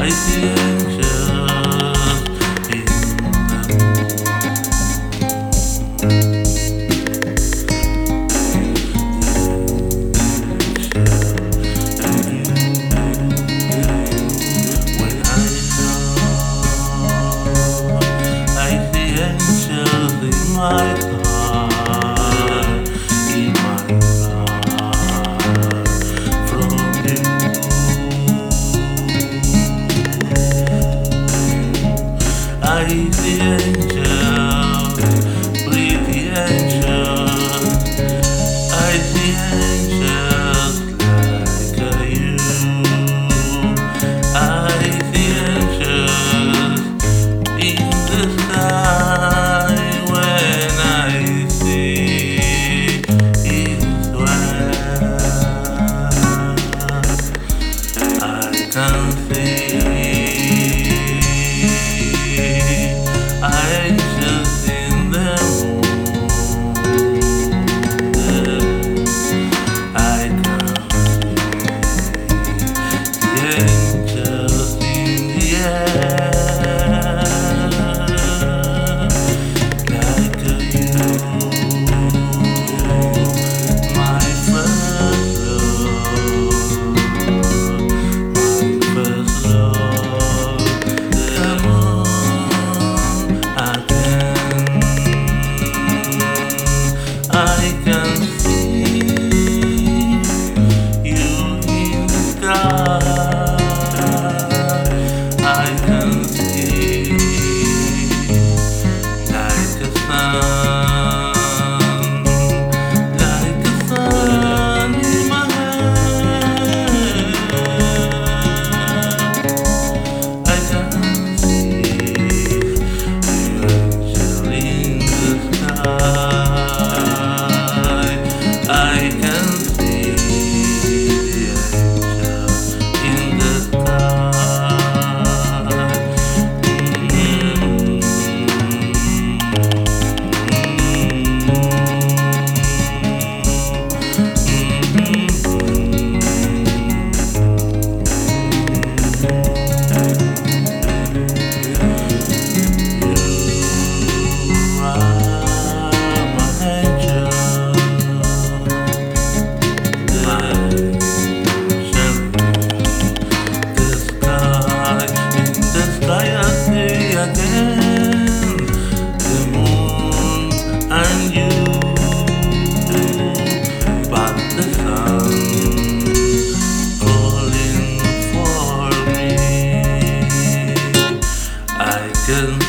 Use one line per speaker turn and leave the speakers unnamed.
I see angels in the when I see angels in my heart, in my heart, from you. I see angels, pretty angels. I see angels like you. I see angels in the sky. When I see is when I can see. Angels in the moon, I can see angels in the air, like you, my first love, the moon. I can see you in the sky. I can see like a sun in my head. I can see you angel in the sky. I can see the angel in the sky. You are my angel. I see again the moon and you, but the sun calling for me. I can